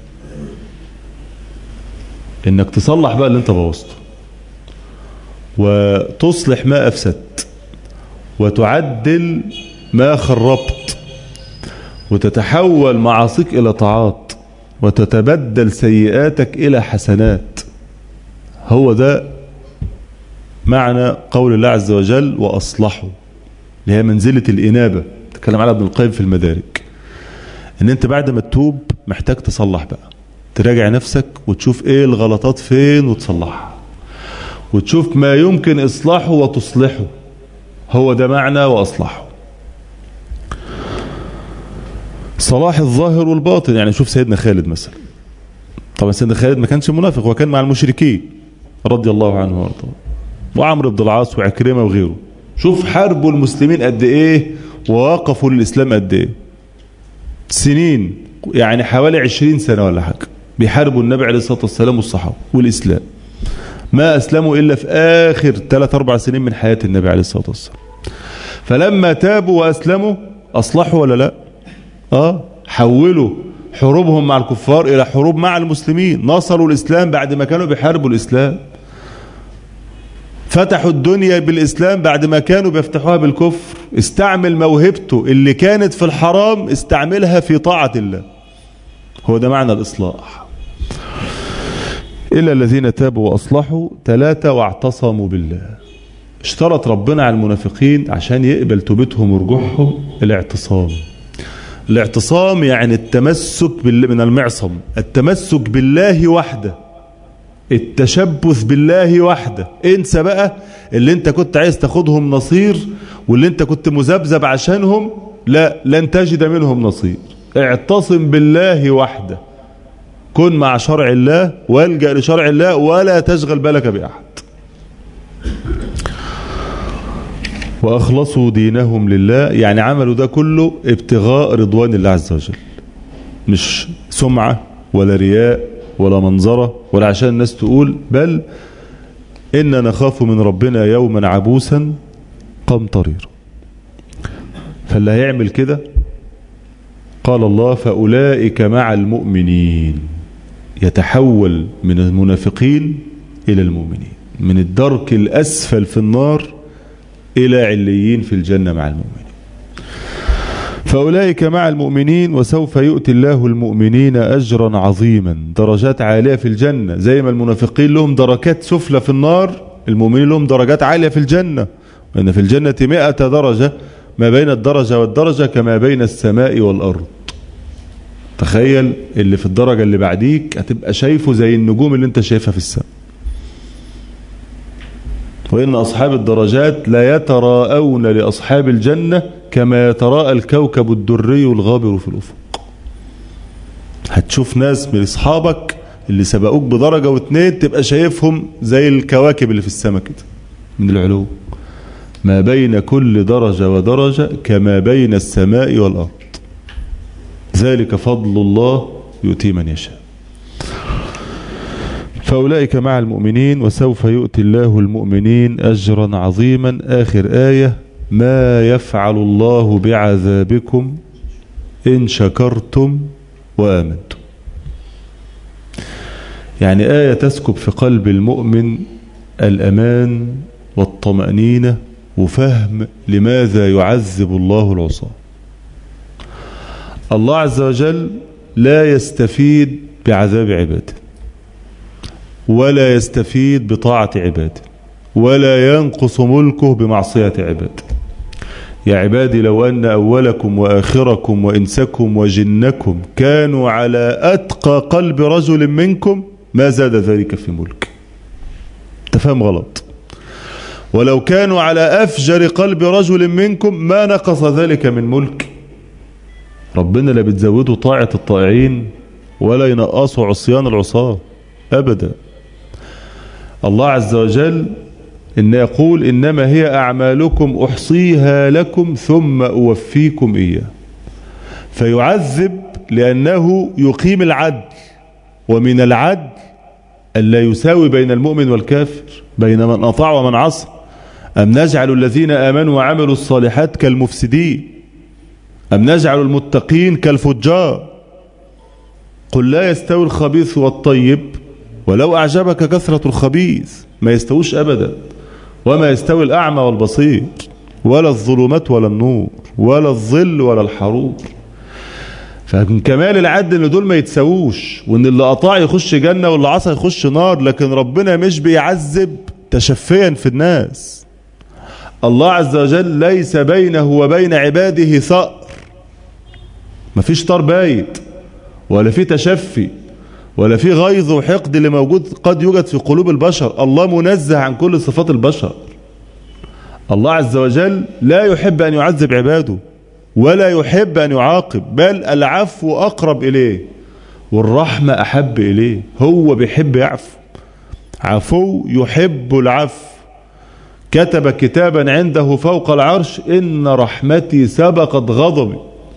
إنك تصلح بقى اللي أنت بوظته وتصلح ما أفسدت وتعدل ما خربت وتتحول معاصيك إلى طاعات وتتبدل سيئاتك إلى حسنات. هو ده معنى قول الله عز وجل وأصلحوا، اللي هي منزلة الإنابة تكلم عليها ابن القيم في المدارك، ان انت بعد ما تتوب محتاج تصلح بقى، تراجع نفسك وتشوف ايه الغلطات فين وتصلحها، وتشوف ما يمكن اصلاحه وتصلحه. هو ده معنى واصلحه. صلاح الظاهر والباطن، يعني شوف سيدنا خالد مثلا. طبعا سيدنا خالد ما كانش منافق، وكان مع المشركين رضي الله عنه وارضاه، وعمرو بن العاص وعكرمة وغيره. شوف حاربوا المسلمين قد ايه ووقفوا للإسلام قد ايه، سنين، يعني حوالي عشرين سنة ولا حاجة بيحاربوا النبي عليه الصلاة والسلام والصحابة والإسلام. ما أسلموا إلا في آخر ثلاث أربع سنين من حياة النبي عليه الصلاة والسلام. فلما تابوا وأسلموا أصلحوا ولا لا؟ آه حولوا حروبهم مع الكفار إلى حروب مع المسلمين، نصروا الإسلام بعد ما كانوا بيحاربوا الإسلام، فتحوا الدنيا بالإسلام بعد ما كانوا بيفتحوها بالكفر. استعمل موهبته اللي كانت في الحرام استعملها في طاعة الله. هو ده معنى الإصلاح. إلا الذين تابوا وأصلحوا. ثلاثة واعتصموا بالله. اشترط ربنا على المنافقين عشان يقبل توبتهم ورجوعهم الاعتصام. الاعتصام يعني التمسك بالله، من المعصم التمسك بالله وحده، التشبث بالله وحده. انسى بقى اللي انت كنت عايز تاخدهم نصير واللي انت كنت مذبذب عشانهم، لا، لن تجد منهم نصير. اعتصم بالله وحده، كن مع شرع الله والجأ لشرع الله ولا تشغل بالك بأحد. وأخلصوا دينهم لله، يعني عملوا ده كله ابتغاء رضوان الله عز وجل، مش سمعة ولا رياء ولا منظرة ولا عشان الناس تقول، بل إننا نخاف من ربنا يوما عبوسا قمطريرا. فاللي هيعمل كده قال الله فأولئك مع المؤمنين، يتحول من المنافقين إلى المؤمنين، من الدرك الأسفل في النار إلى عليين في الجنة مع المؤمنين. فأولئك مع المؤمنين وسوف يؤتي الله المؤمنين أجرا عظيما، درجات عالية في الجنة. زي ما المنافقين لهم دركات سفلى في النار، المؤمنين لهم درجات عالية في الجنة. وإن في الجنة مئة درجة، ما بين الدرجة والدرجة كما بين السماء والأرض. تخيل اللي في الدرجة اللي بعديك هتبقى شايفه زي النجوم اللي انت شايفها في السماء. وإن أصحاب الدرجات لا يتراءون لأصحاب الجنة كما يتراءى الكوكب الدري الغابر في الأفق. هتشوف ناس من أصحابك اللي سبقوك بدرجة واثنين تبقى شايفهم زي الكواكب اللي في السماء كده من العلو. ما بين كل درجة ودرجة كما بين السماء والأرض، ذلك فضل الله يؤتي من يشاء. فأولئك مع المؤمنين وسوف يؤتي الله المؤمنين أجرا عظيما. آخر آية ما يفعل الله بعذابكم إن شكرتم وآمنتم. يعني آية تسكب في قلب المؤمن الأمان والطمأنينة وفهم لماذا يعذب الله العصاة. الله عز وجل لا يستفيد بعذاب عباده، ولا يستفيد بطاعة عباده، ولا ينقص ملكه بمعصية عباده. يا عبادي لو أن أولكم وآخركم وإنسكم وجنكم كانوا على أتقى قلب رجل منكم ما زاد ذلك في ملك. تفهم غلط. ولو كانوا على أفجر قلب رجل منكم ما نقص ذلك من ملك. ربنا لا بتزودوا طاعة الطائعين ولا ينقصوا عصيان العصاة أبدا. الله عز وجل إن يقول إنما هي أعمالكم أحصيها لكم ثم أوفيكم إياه. فيعذب لأنه يقيم العدل، ومن العدل ألا يساوي بين المؤمن والكافر، بين من أطاع ومن عصى. أم نجعل الذين آمنوا وعملوا الصالحات كالمفسدين أم نجعل المتقين كالفجار. قل لا يستوي الخبيث والطيب ولو أعجبك كثرة الخبيث، ما يستويش أبدا. وما يستوي الأعمى والبصير ولا الظلمات ولا النور ولا الظل ولا الحرور. فمن كمال العدل ان دول ما يتساووش، وان اللي قطاع يخش جنة واللي عصى يخش نار. لكن ربنا مش بيعذب تشفيا في الناس. الله عز وجل ليس بينه وبين عباده ثأر، مفيش طار بايت ولا في تشفي ولا في غيظ وحقد اللي موجود قد يوجد في قلوب البشر. الله منزه عن كل صفات البشر. الله عز وجل لا يحب أن يعذب عباده ولا يحب أن يعاقب، بل العفو أقرب إليه والرحمة أحب إليه. هو بيحب يعفو، عفو يحب العفو. كتب كتابا عنده فوق العرش: إن رحمتي سبقت غضبي.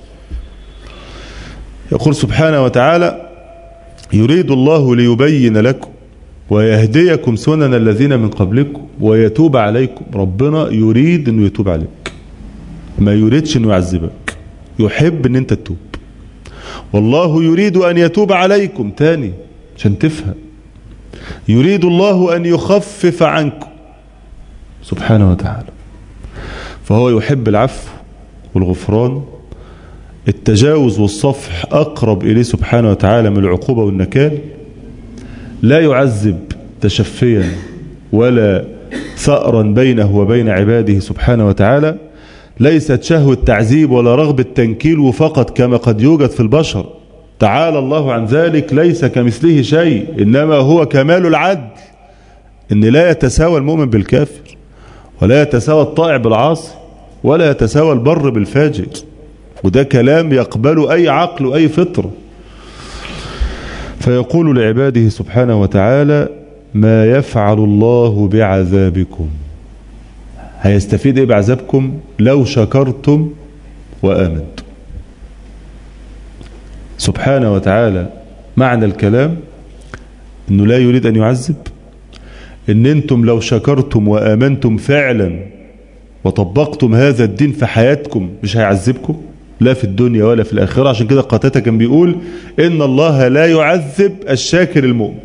يقول سبحانه وتعالى: يريد الله ليبين لكم ويهديكم سنن الذين من قبلكم ويتوب عليكم. ربنا يريد انه يتوب عليك، ما يريدش انه يعذبك، يحب ان انت تتوب. والله يريد ان يتوب عليكم، تاني عشان تفهم، يريد الله ان يخفف عنكم سبحانه وتعالى. فهو يحب العفو والغفران. التجاوز والصفح أقرب إليه سبحانه وتعالى من العقوبة والنكال. لا يعذب تشفيا ولا ثأرا بينه وبين عباده سبحانه وتعالى. ليست شهوة تعذيب ولا رغبة تنكيل فقط كما قد يوجد في البشر، تعالى الله عن ذلك، ليس كمثله شيء، إنما هو كمال العدل، إن لا يتساوى المؤمن بالكافر، ولا يتساوى الطائع بالعاصي، ولا يتساوى البر بالفاجر. وده كلام يقبله أي عقل وأي فطرة. فيقول لعباده سبحانه وتعالى: ما يفعل الله بعذابكم. هيستفيد ايه بعذابكم؟ لو شكرتم وآمنتم. سبحانه وتعالى معنى الكلام انه لا يريد ان يعذب، ان انتم لو شكرتم وآمنتم فعلا وطبقتم هذا الدين في حياتكم مش هيعذبكم، لا في الدنيا ولا في الآخرة. عشان كده قتادة كان بيقول: إن الله لا يعذب الشاكر المؤمن.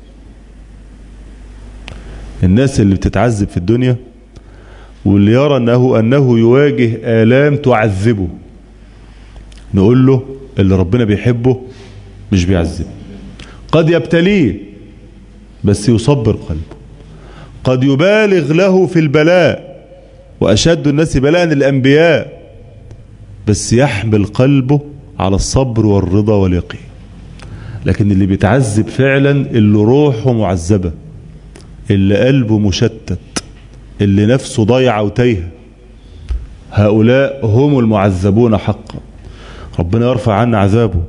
الناس اللي بتتعذب في الدنيا واللي يرى أنه, أنه يواجه آلام تعذبه، نقول له اللي ربنا بيحبه مش بيعذبه. قد يبتليه بس يصبر قلبه، قد يبالغ له في البلاء، وأشد الناس بلاء الأنبياء، بس يحمل قلبه على الصبر والرضا واليقين. لكن اللي بيتعذب فعلا اللي روحه معذبة، اللي قلبه مشتت، اللي نفسه ضيعة وتايهة، هؤلاء هم المعذبون حقا. ربنا يرفع عنا عذابه.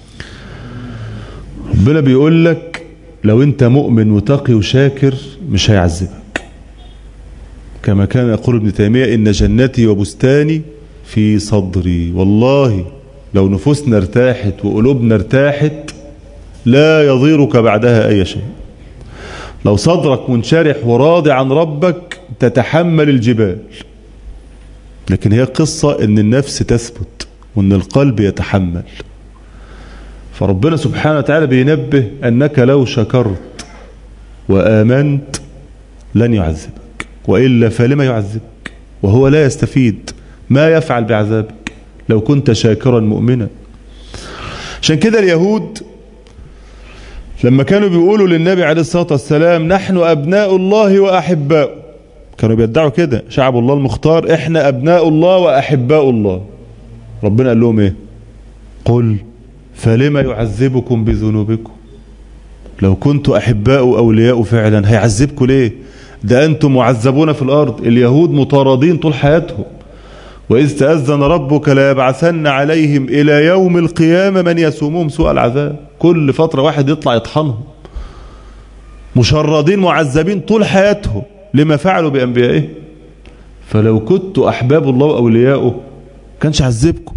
ربنا بيقول لك لو انت مؤمن وتقي وشاكر مش هيعذبك، كما كان يقول ابن تيمية: إن جنتي وبستاني في صدري. والله لو نفوسنا ارتاحت وقلوبنا ارتاحت لا يضيرك بعدها أي شيء. لو صدرك منشرح وراضي عن ربك تتحمل الجبال. لكن هي قصة ان النفس تثبت وان القلب يتحمل. فربنا سبحانه وتعالى بينبه أنك لو شكرت وآمنت لن يعذبك، وإلا فلما يعذبك وهو لا يستفيد. ما يفعل بعذابك لو كنت شاكرا مؤمنا. عشان كده اليهود لما كانوا بيقولوا للنبي عليه الصلاة والسلام: نحن أبناء الله وأحباؤه، كانوا بيدعوا كده، شعب الله المختار، احنا أبناء الله وأحباء الله. ربنا قال لهم ايه؟ قل فلما يعذبكم بذنوبكم. لو كنتوا أحباء أولياء فعلا هيعذبكم ليه؟ ده أنتم معذبون في الأرض. اليهود مطاردين طول حياتهم. وإذ تأذن ربك ليبعثن عليهم إلى يوم القيامة من يسومهم سوء العذاب. كل فترة واحد يطلع يطحنهم، مشردين معذبين طول حياتهم لما فعلوا بأنبيائه. فلو كنتوا أحباب الله وأولياؤه كانش عذبكم.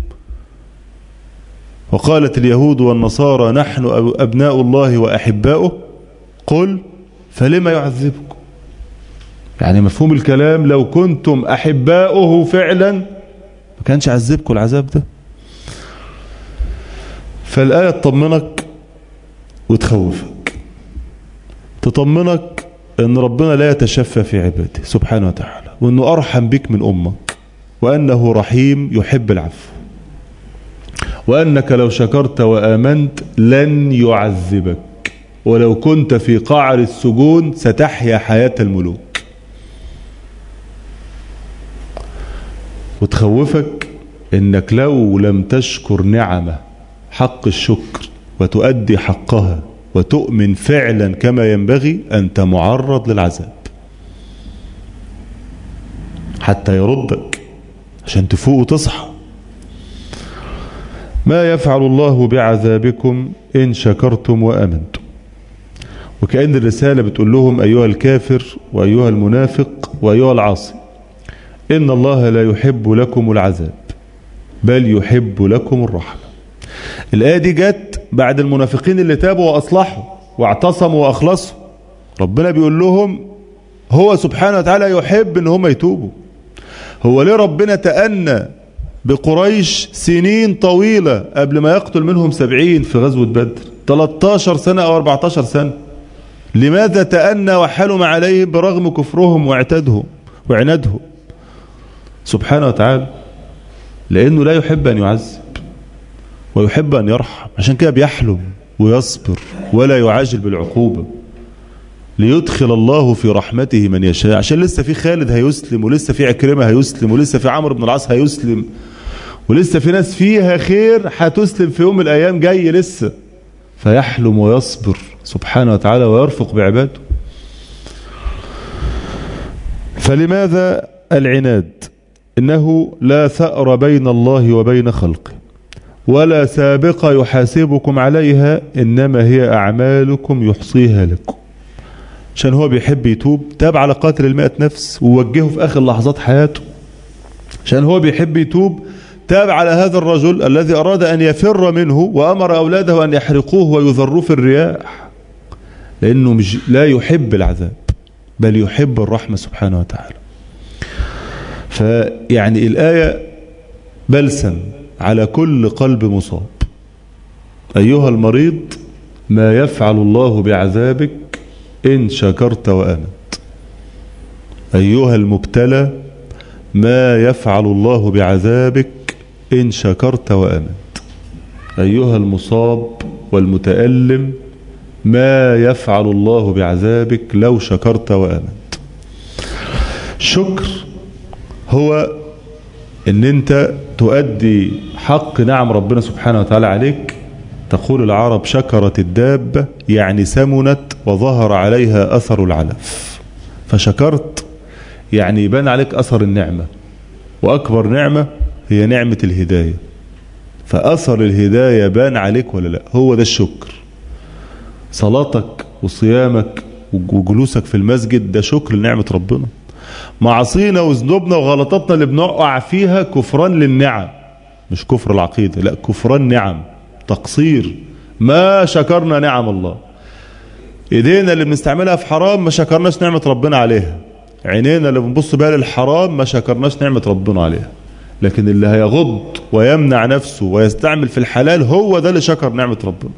وقالت اليهود والنصارى: نحن أبناء الله وأحباؤه. قل فلما يعذبكم. يعني مفهوم الكلام لو كنتم أحباؤه فعلا ما كانش عذبكم العذاب ده. فالآية تطمنك وتخوفك. تطمنك أن ربنا لا يتشفى في عباده سبحانه وتعالى، وأنه أرحم بك من أمك، وأنه رحيم يحب العفو. وأنك لو شكرت وآمنت لن يعذبك، ولو كنت في قعر السجون ستحيا حياة الملوك. وتخوفك انك لو لم تشكر نعمة حق الشكر وتؤدي حقها وتؤمن فعلا كما ينبغي، أنت معرض للعذاب حتى يردك عشان تفوق وتصحى. ما يفعل الله بعذابكم إن شكرتم وآمنتم. وكأن الرسالة بتقول لهم أيها الكافر وأيها المنافق وأيها العاصي، إن الله لا يحب لكم العذاب بل يحب لكم الرحمة. الآية دي جت بعد المنافقين اللي تابوا وأصلحوا واعتصموا وأخلصوا. ربنا بيقول لهم هو سبحانه وتعالى يحب إن هم يتوبوا. هو ليه ربنا تأنى بقريش سنين طويلة قبل ما يقتل منهم سبعين في غزوة بدر، ثلاثة عشر سنة أو أربعة عشر سنة؟ لماذا تأنى وحلم عليهم برغم كفرهم واعتادهم وعنادهم سبحانه وتعالى؟ لأنه لا يحب أن يعذب ويحب أن يرحم، عشان كده بيحلم ويصبر ولا يعاجل بالعقوبة ليدخل الله في رحمته من يشاء. عشان لسه في خالد هيسلم، ولسه في عكرمة هيسلم، ولسه في عمرو بن العاص هيسلم، ولسه في ناس فيها خير هتسلم في يوم من الأيام جاي لسه. فيحلم ويصبر سبحانه وتعالى ويرفق بعباده. فلماذا العناد؟ إنه لا ثأر بين الله وبين خلقه ولا سابق يحاسبكم عليها، إنما هي أعمالكم يحصيها لكم. عشان هو بيحب يتوب، تاب على قاتل المائة نفس ووجهه في آخر لحظات حياته. عشان هو بيحب يتوب، تاب على هذا الرجل الذي أراد أن يفر منه وأمر أولاده أن يحرقوه ويذروه في الرياح، لأنه مش لا يحب العذاب بل يحب الرحمة سبحانه وتعالى. فيعني الآية بلسم على كل قلب مصاب. أيها المريض، ما يفعل الله بعذابك إن شكرت وآمنت. أيها المبتلى، ما يفعل الله بعذابك إن شكرت وآمنت. أيها المصاب والمتألم، ما يفعل الله بعذابك لو شكرت وآمنت. الشكر هو ان انت تؤدي حق نعم ربنا سبحانه وتعالى عليك. تقول العرب شكرت الدابة، يعني سمنت وظهر عليها أثر العلف. فشكرت يعني يبان عليك أثر النعمة، وأكبر نعمة هي نعمة الهداية. فأثر الهداية بان عليك ولا لا؟ هو ده الشكر. صلاتك وصيامك وجلوسك في المسجد ده شكر لنعمة ربنا. معصينا وذنوبنا وغلطاتنا اللي بنقع فيها كفران للنعم، مش كفر العقيدة، لا كفران نعم، تقصير. ما شكرنا نعم الله. ايدينا اللي بنستعملها في حرام ما شكرناش نعمة ربنا عليها. عينينا اللي بنبص بها للحرام ما شكرناش نعمة ربنا عليها. لكن اللي هيغض ويمنع نفسه ويستعمل في الحلال هو ده اللي شكر نعمة ربنا.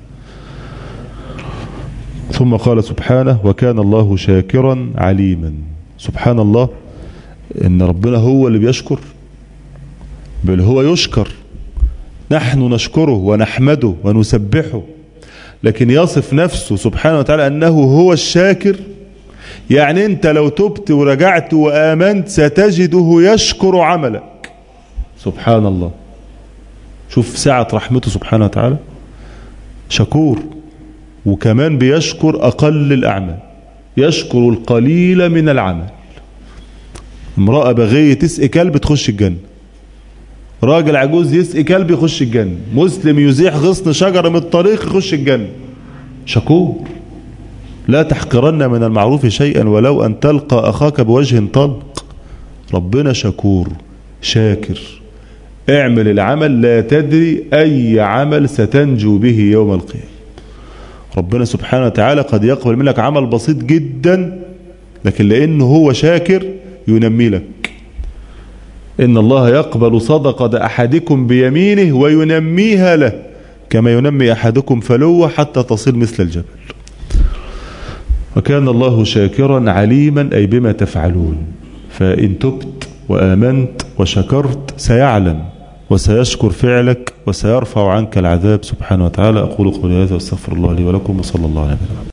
ثم قال سبحانه: وكان الله شاكرا عليما. سبحان الله ان ربنا هو اللي بيشكر، بل هو يشكر. نحن نشكره ونحمده ونسبحه، لكن يصف نفسه سبحانه وتعالى أنه هو الشاكر. يعني أنت لو تبت ورجعت وآمنت ستجده يشكر عملك. سبحان الله. شوف سعة رحمته سبحانه وتعالى، شكور. وكمان بيشكر أقل الأعمال، يشكر القليل من العمل. امرأة بغية تسقي كلب تخش الجنة، راجل عجوز يسقي كلب يخش الجنة، مسلم يزيح غصن شجرة من الطريق يخش الجنة. شكور. لا تحقرن من المعروف شيئا ولو أن تلقى أخاك بوجه طلق. ربنا شكور شاكر. اعمل العمل، لا تدري أي عمل ستنجو به يوم القيامة. ربنا سبحانه وتعالى قد يقبل منك عمل بسيط جدا، لكن لأنه هو شاكر ينمي لك. إن الله يقبل صدقة أحدكم بيمينه وينميها له كما ينمي أحدكم فلوة حتى تصل مثل الجبل. وكان الله شاكرا عليما، أي بما تفعلون. فإن تبت وآمنت وشكرت سيعلم وسيشكر فعلك وسيرفع عنك العذاب سبحانه وتعالى. أقول قولي هذا واستغفر الله لي ولكم، وصلى الله عليه وسلم.